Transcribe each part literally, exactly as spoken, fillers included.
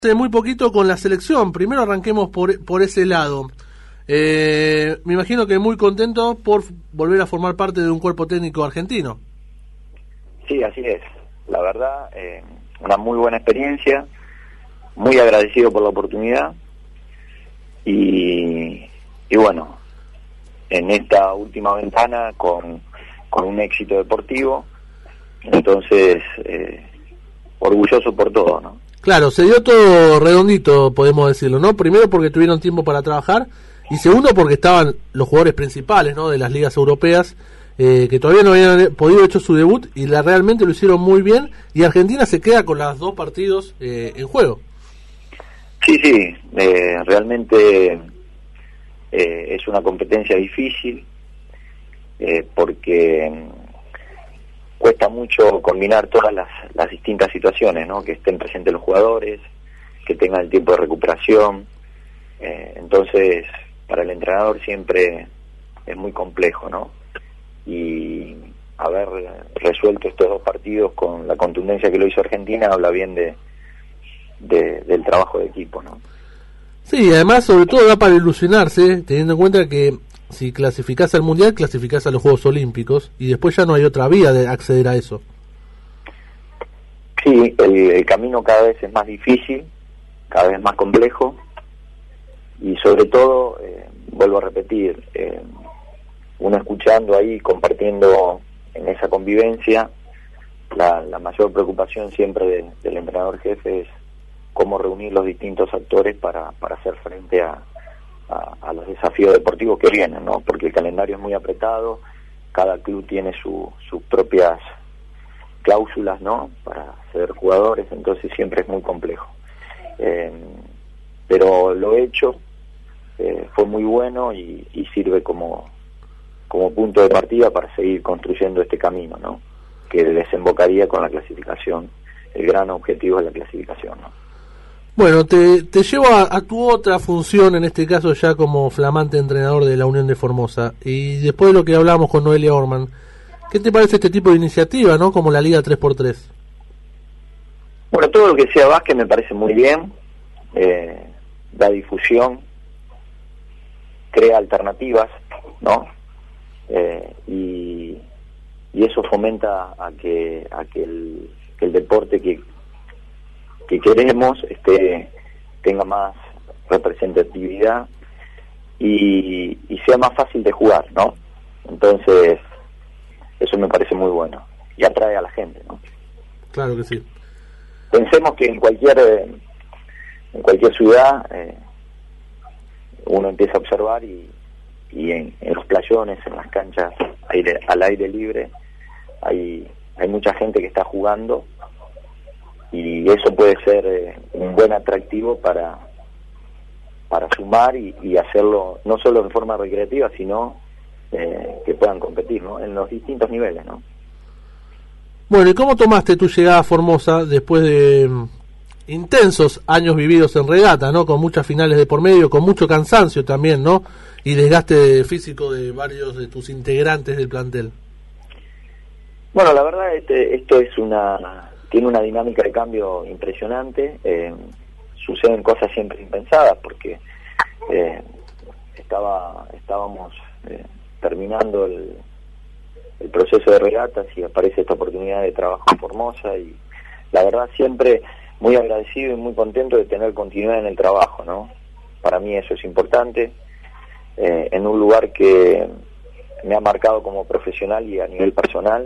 Hace muy poquito con la selección. Primero arranquemos por, por ese lado. Eh, me imagino que muy contento por volver a formar parte de un cuerpo técnico argentino. Sí, así es. La verdad, eh, una muy buena experiencia, muy agradecido por la oportunidad y, y bueno, en esta última ventana con, con un éxito deportivo, entonces eh, orgulloso por todo, ¿no? Claro, se dio todo redondito, podemos decirlo, ¿no? Primero porque tuvieron tiempo para trabajar y segundo porque estaban los jugadores principales, ¿no? De las ligas europeas eh, que todavía no habían podido hecho su debut y la realmente lo hicieron muy bien y Argentina se queda con los dos partidos eh, en juego. Sí, sí, eh, realmente eh, es una competencia difícil eh, porque cuesta mucho combinar todas las, las distintas situaciones, ¿no? Que estén presentes los jugadores, que tengan el tiempo de recuperación. Eh, entonces, para el entrenador siempre es muy complejo, ¿no? Y haber resuelto estos dos partidos con la contundencia que lo hizo Argentina habla bien de, de del trabajo de equipo, ¿no? Sí, además, sobre todo da para ilusionarse, teniendo en cuenta que si clasificás al Mundial, clasificás a los Juegos Olímpicos y después ya no hay otra vía de acceder a eso. Sí, el, el camino cada vez es más difícil, cada vez más complejo y sobre todo, eh, vuelvo a repetir, eh, uno escuchando ahí, compartiendo en esa convivencia, la, la mayor preocupación siempre de, del entrenador jefe es cómo reunir los distintos actores para, para hacer frente a A, a los desafíos deportivos que vienen, ¿no? Porque el calendario es muy apretado, cada club tiene su, sus propias cláusulas, ¿no? Para ser jugadores, entonces siempre es muy complejo. Eh, pero lo hecho eh, fue muy bueno y, y sirve como, como punto de partida para seguir construyendo este camino, ¿no? Que desembocaría con la clasificación. El gran objetivo es la clasificación, ¿no? Bueno, te, te llevo a, a tu otra función, en este caso ya como flamante entrenador de la Unión de Formosa. Y después de lo que hablamos con Noelia Orman, ¿qué te parece este tipo de iniciativa, no? Como la Liga tres por tres. Bueno, todo lo que sea básquet me parece muy bien, eh, da difusión, crea alternativas, ¿no? Eh, y, y eso fomenta a que, a que, el, que el deporte que que queremos este tenga más representatividad y, y sea más fácil de jugar, ¿no? Entonces eso me parece muy bueno y atrae a la gente, ¿no? Claro que sí. Pensemos que en cualquier eh, en cualquier ciudad eh, uno empieza a observar y, y en, en los playones, en las canchas aire, al aire libre hay hay mucha gente que está jugando y eso puede ser eh, un buen atractivo para para sumar y, y hacerlo no solo de forma recreativa, sino eh, que puedan competir, ¿no? En los distintos niveles, ¿no? Bueno, ¿y cómo tomaste tu llegada a Formosa después de um, intensos años vividos en regata, ¿no? Con muchas finales de por medio, con mucho cansancio también, ¿no? Y desgaste físico de varios de tus integrantes del plantel. Bueno, la verdad este, esto es una tiene una dinámica de cambio impresionante, eh, suceden cosas siempre impensadas porque eh, estaba estábamos eh, terminando el, el proceso de regatas y aparece esta oportunidad de trabajo en Formosa y la verdad siempre muy agradecido y muy contento de tener continuidad en el trabajo, ¿no? Para mí eso es importante, eh, en un lugar que me ha marcado como profesional y a nivel personal.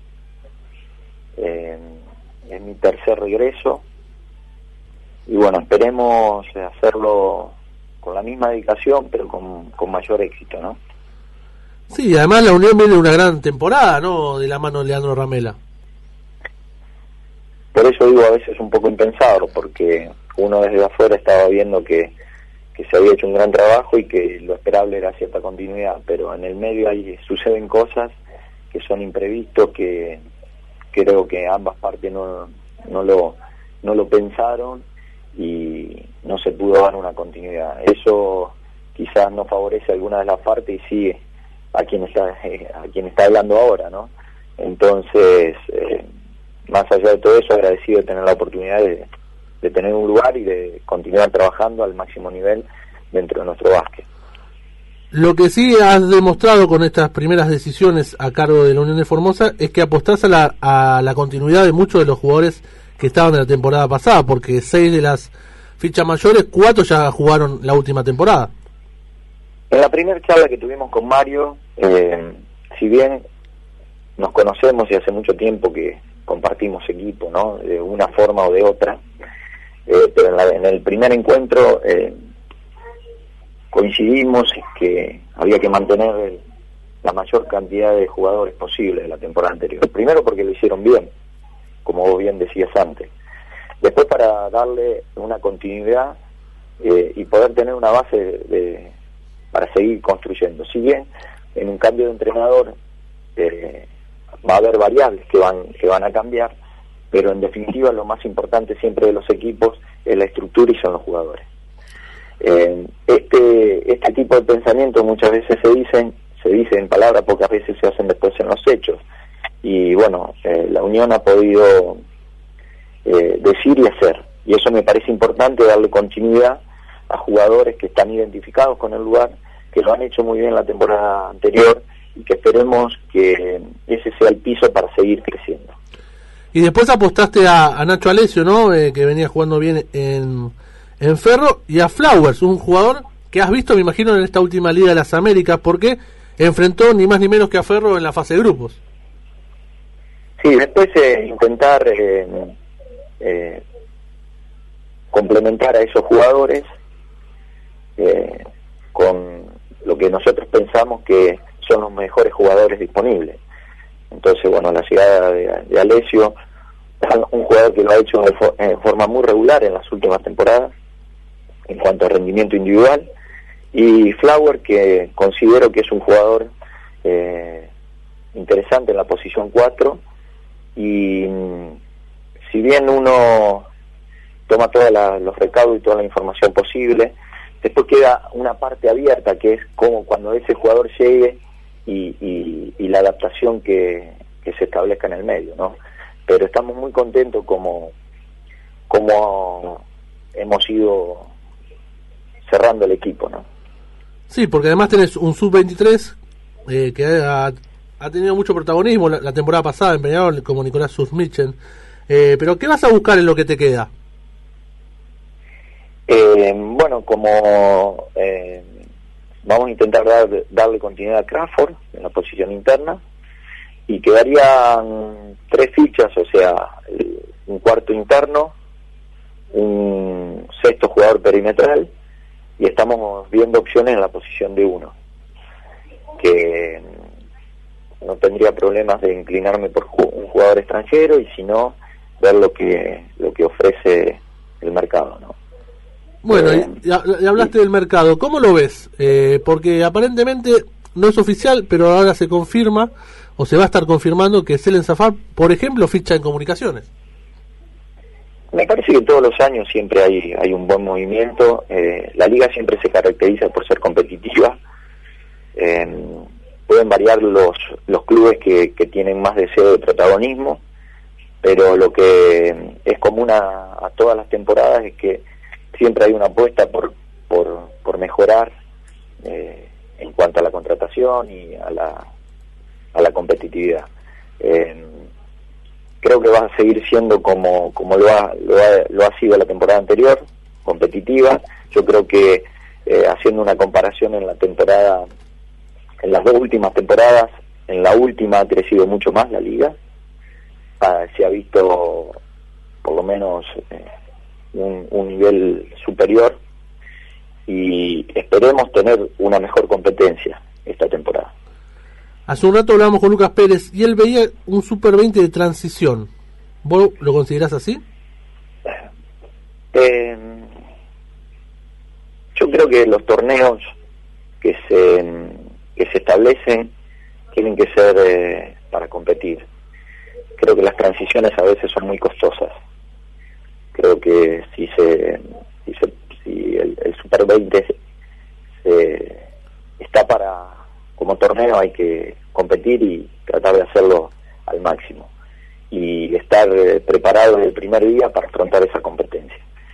Eh, es mi tercer regreso y bueno, esperemos hacerlo con la misma dedicación pero con, con mayor éxito, ¿no? Sí, además la Unión viene una gran temporada, ¿no? De la mano de Leandro Ramela. Por eso digo a veces un poco impensado, porque uno desde afuera estaba viendo que, que se había hecho un gran trabajo y que lo esperable era cierta continuidad, pero en el medio ahí suceden cosas que son imprevistos, que creo que ambas partes no no lo no lo pensaron y no se pudo dar una continuidad. Eso quizás no favorece a alguna de las partes y sí a quien está a quien está hablando ahora, ¿no? Entonces, eh, más allá de todo eso, agradecido de tener la oportunidad de, de tener un lugar y de continuar trabajando al máximo nivel dentro de nuestro básquet. Lo que sí has demostrado con estas primeras decisiones a cargo de la Unión de Formosa es que apostás a la, a la continuidad de muchos de los jugadores que estaban en la temporada pasada, porque seis de las fichas mayores, cuatro ya jugaron la última temporada. En la primera charla que tuvimos con Mario, eh, si bien nos conocemos y hace mucho tiempo que compartimos equipo, ¿no?, de una forma o de otra, eh, pero en, la, en el primer encuentro eh, coincidimos que había que mantener el, la mayor cantidad de jugadores posible de la temporada anterior. Primero porque lo hicieron bien, como vos bien decías antes. Después para darle una continuidad eh, y poder tener una base de, de, para seguir construyendo. Si bien en un cambio de entrenador eh, va a haber variables que van, que van a cambiar, pero en definitiva lo más importante siempre de los equipos es la estructura y son los jugadores. Eh, este este tipo de pensamientos muchas veces se dicen se dicen en palabras, pocas veces se hacen después en los hechos, y bueno, eh, la Unión ha podido eh, decir y hacer, y eso me parece importante, darle continuidad a jugadores que están identificados con el lugar, que lo han hecho muy bien la temporada anterior y que esperemos que ese sea el piso para seguir creciendo. Y después apostaste a, a Nacho Alessio, ¿no?, eh, que venía jugando bien en en Ferro, y a Flowers, un jugador que has visto, me imagino, en esta última Liga de las Américas, porque enfrentó ni más ni menos que a Ferro en la fase de grupos. Sí, después eh, intentar eh, eh, complementar a esos jugadores eh, con lo que nosotros pensamos que son los mejores jugadores disponibles. Entonces, bueno, la llegada de, de Alessio, un jugador que lo ha hecho de, for, de forma muy regular en las últimas temporadas, en cuanto a rendimiento individual, y Flower, que considero que es un jugador eh, interesante en la posición cuatro, y si bien uno toma todos los recaudos y toda la información posible, después queda una parte abierta, que es como cuando ese jugador llegue y, y, y la adaptación que, que se establezca en el medio, ¿no? Pero estamos muy contentos como, como hemos ido cerrando el equipo, ¿no? Sí, porque además tenés un sub veintitrés eh, que ha, ha tenido mucho protagonismo la, la temporada pasada en Peñarol, como Nicolás Susmichen. Eh, pero ¿qué vas a buscar en lo que te queda? Eh, bueno, como eh, vamos a intentar dar, darle continuidad a Crawford en la posición interna, y quedarían tres fichas, o sea, un cuarto interno, un sexto jugador perimetral, y estamos viendo opciones en la posición de uno, que no tendría problemas de inclinarme por un jugador extranjero, y si no, ver lo que lo que ofrece el mercado, ¿no? Bueno, eh, y, y hablaste sí. del mercado, ¿cómo lo ves? Eh, porque aparentemente no es oficial, pero ahora se confirma, o se va a estar confirmando, que Selen Zafar, por ejemplo, ficha en Comunicaciones. Me parece que todos los años siempre hay hay un buen movimiento. Eh, la liga siempre se caracteriza por ser competitiva. Eh, pueden variar los los clubes que, que tienen más deseo de protagonismo, pero lo que es común a, a todas las temporadas es que siempre hay una apuesta por por, por mejorar eh, en cuanto a la contratación y a la a la competitividad. Eh, creo que va a seguir siendo como como lo ha, lo ha lo ha sido la temporada anterior, competitiva. Yo creo que eh, haciendo una comparación en la temporada, en las dos últimas temporadas, en la última ha crecido mucho más la liga. Ah, se ha visto por lo menos eh, un, un nivel superior, y esperemos tener una mejor competencia esta temporada. Hace un rato hablábamos con Lucas Pérez y él veía un Super veinte de transición. ¿Vos lo considerás así? Eh, yo creo que los torneos que se que se establecen tienen que ser eh, para competir. Creo que las transiciones a veces son muy costosas. Creo que si se si, se, si el, el Super veinte se, se está para como torneo, hay que competir y tratar de hacerlo al máximo y estar eh, preparado desde el primer día para afrontar esa competencia.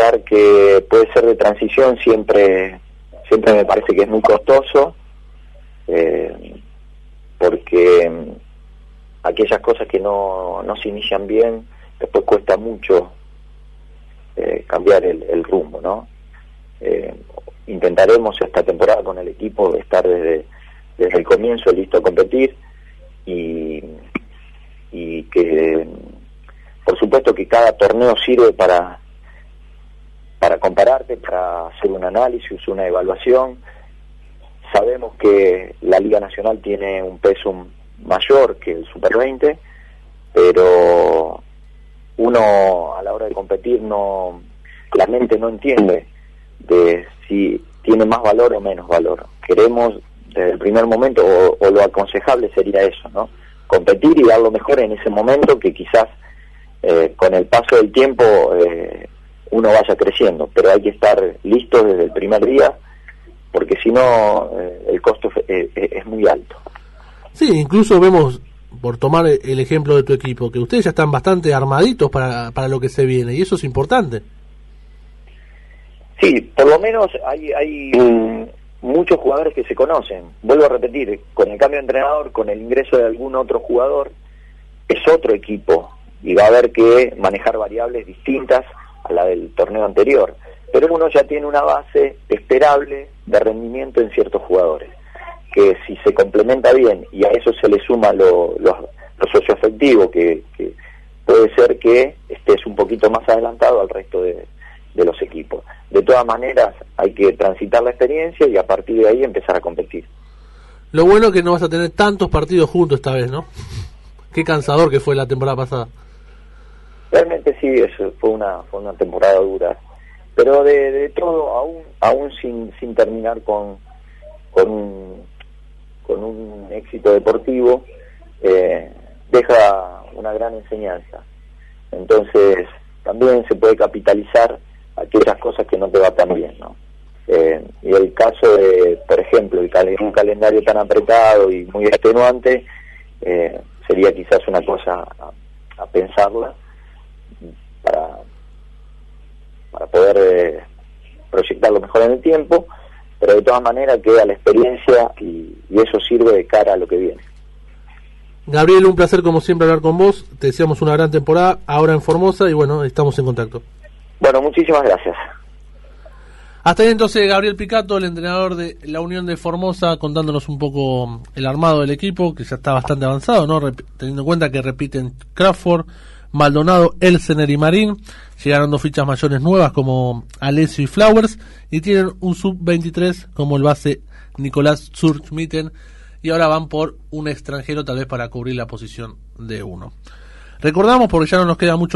pensar que puede ser de transición siempre siempre me parece que es muy costoso, eh, porque aquellas cosas que no, no se inician bien, después cuesta mucho eh, cambiar el, el rumbo, ¿no? Eh, intentaremos esta temporada con el equipo estar desde, desde el comienzo listo a competir, y, y que por supuesto que cada torneo sirve para para compararte, para hacer un análisis, una evaluación. Sabemos que la Liga Nacional tiene un peso mayor que el Super veinte, pero uno a la hora de competir no, la mente no entiende de si tiene más valor o menos valor. Queremos desde el primer momento, o, o lo aconsejable sería eso, ¿no? Competir y dar lo mejor en ese momento, que quizás eh, con el paso del tiempo eh, uno vaya creciendo, pero hay que estar listo desde el primer día, porque si no eh, el costo eh, es muy alto. Sí, incluso vemos, por tomar el ejemplo de tu equipo, que ustedes ya están bastante armaditos para, para lo que se viene, y eso es importante. Sí, por lo menos hay, hay mm, muchos jugadores que se conocen. Vuelvo a repetir, con el cambio de entrenador, con el ingreso de algún otro jugador, es otro equipo, y va a haber que manejar variables distintas a la del torneo anterior, pero uno ya tiene una base esperable de rendimiento en ciertos jugadores, que si se complementa bien y a eso se le suma lo, lo, lo socioafectivo, que, que puede ser que estés un poquito más adelantado al resto de, de los equipos. De todas maneras hay que transitar la experiencia y a partir de ahí empezar a competir. Lo bueno es que no vas a tener tantos partidos juntos esta vez, ¿no? Qué cansador que fue la temporada pasada. Realmente sí, eso fue una fue una temporada dura, pero de, de todo, aún aún sin sin terminar con con un, con un éxito deportivo, eh, deja una gran enseñanza. Entonces también se puede capitalizar aquellas cosas que no te va tan bien, ¿no? Eh, y el caso de, por ejemplo, el cal- un calendario tan apretado y muy extenuante, eh, sería quizás una cosa a, a pensarla, para para poder eh, proyectarlo mejor en el tiempo, pero de todas maneras queda la experiencia y, y eso sirve de cara a lo que viene. Gabriel, un placer como siempre hablar con vos, te deseamos una gran temporada ahora en Formosa y bueno, estamos en contacto. Bueno, muchísimas gracias. Hasta ahí entonces Gabriel Picato, el entrenador de la Unión de Formosa, contándonos un poco el armado del equipo, que ya está bastante avanzado, ¿no? Rep- teniendo en cuenta que repiten Crawford, Maldonado, Elsener y Marín. Llegaron dos fichas mayores nuevas como Alessio y Flowers, y tienen un sub veintitrés como el base Nicolás Zurchmitten, y ahora van por un extranjero tal vez para cubrir la posición de uno. Recordamos, porque ya no nos queda mucho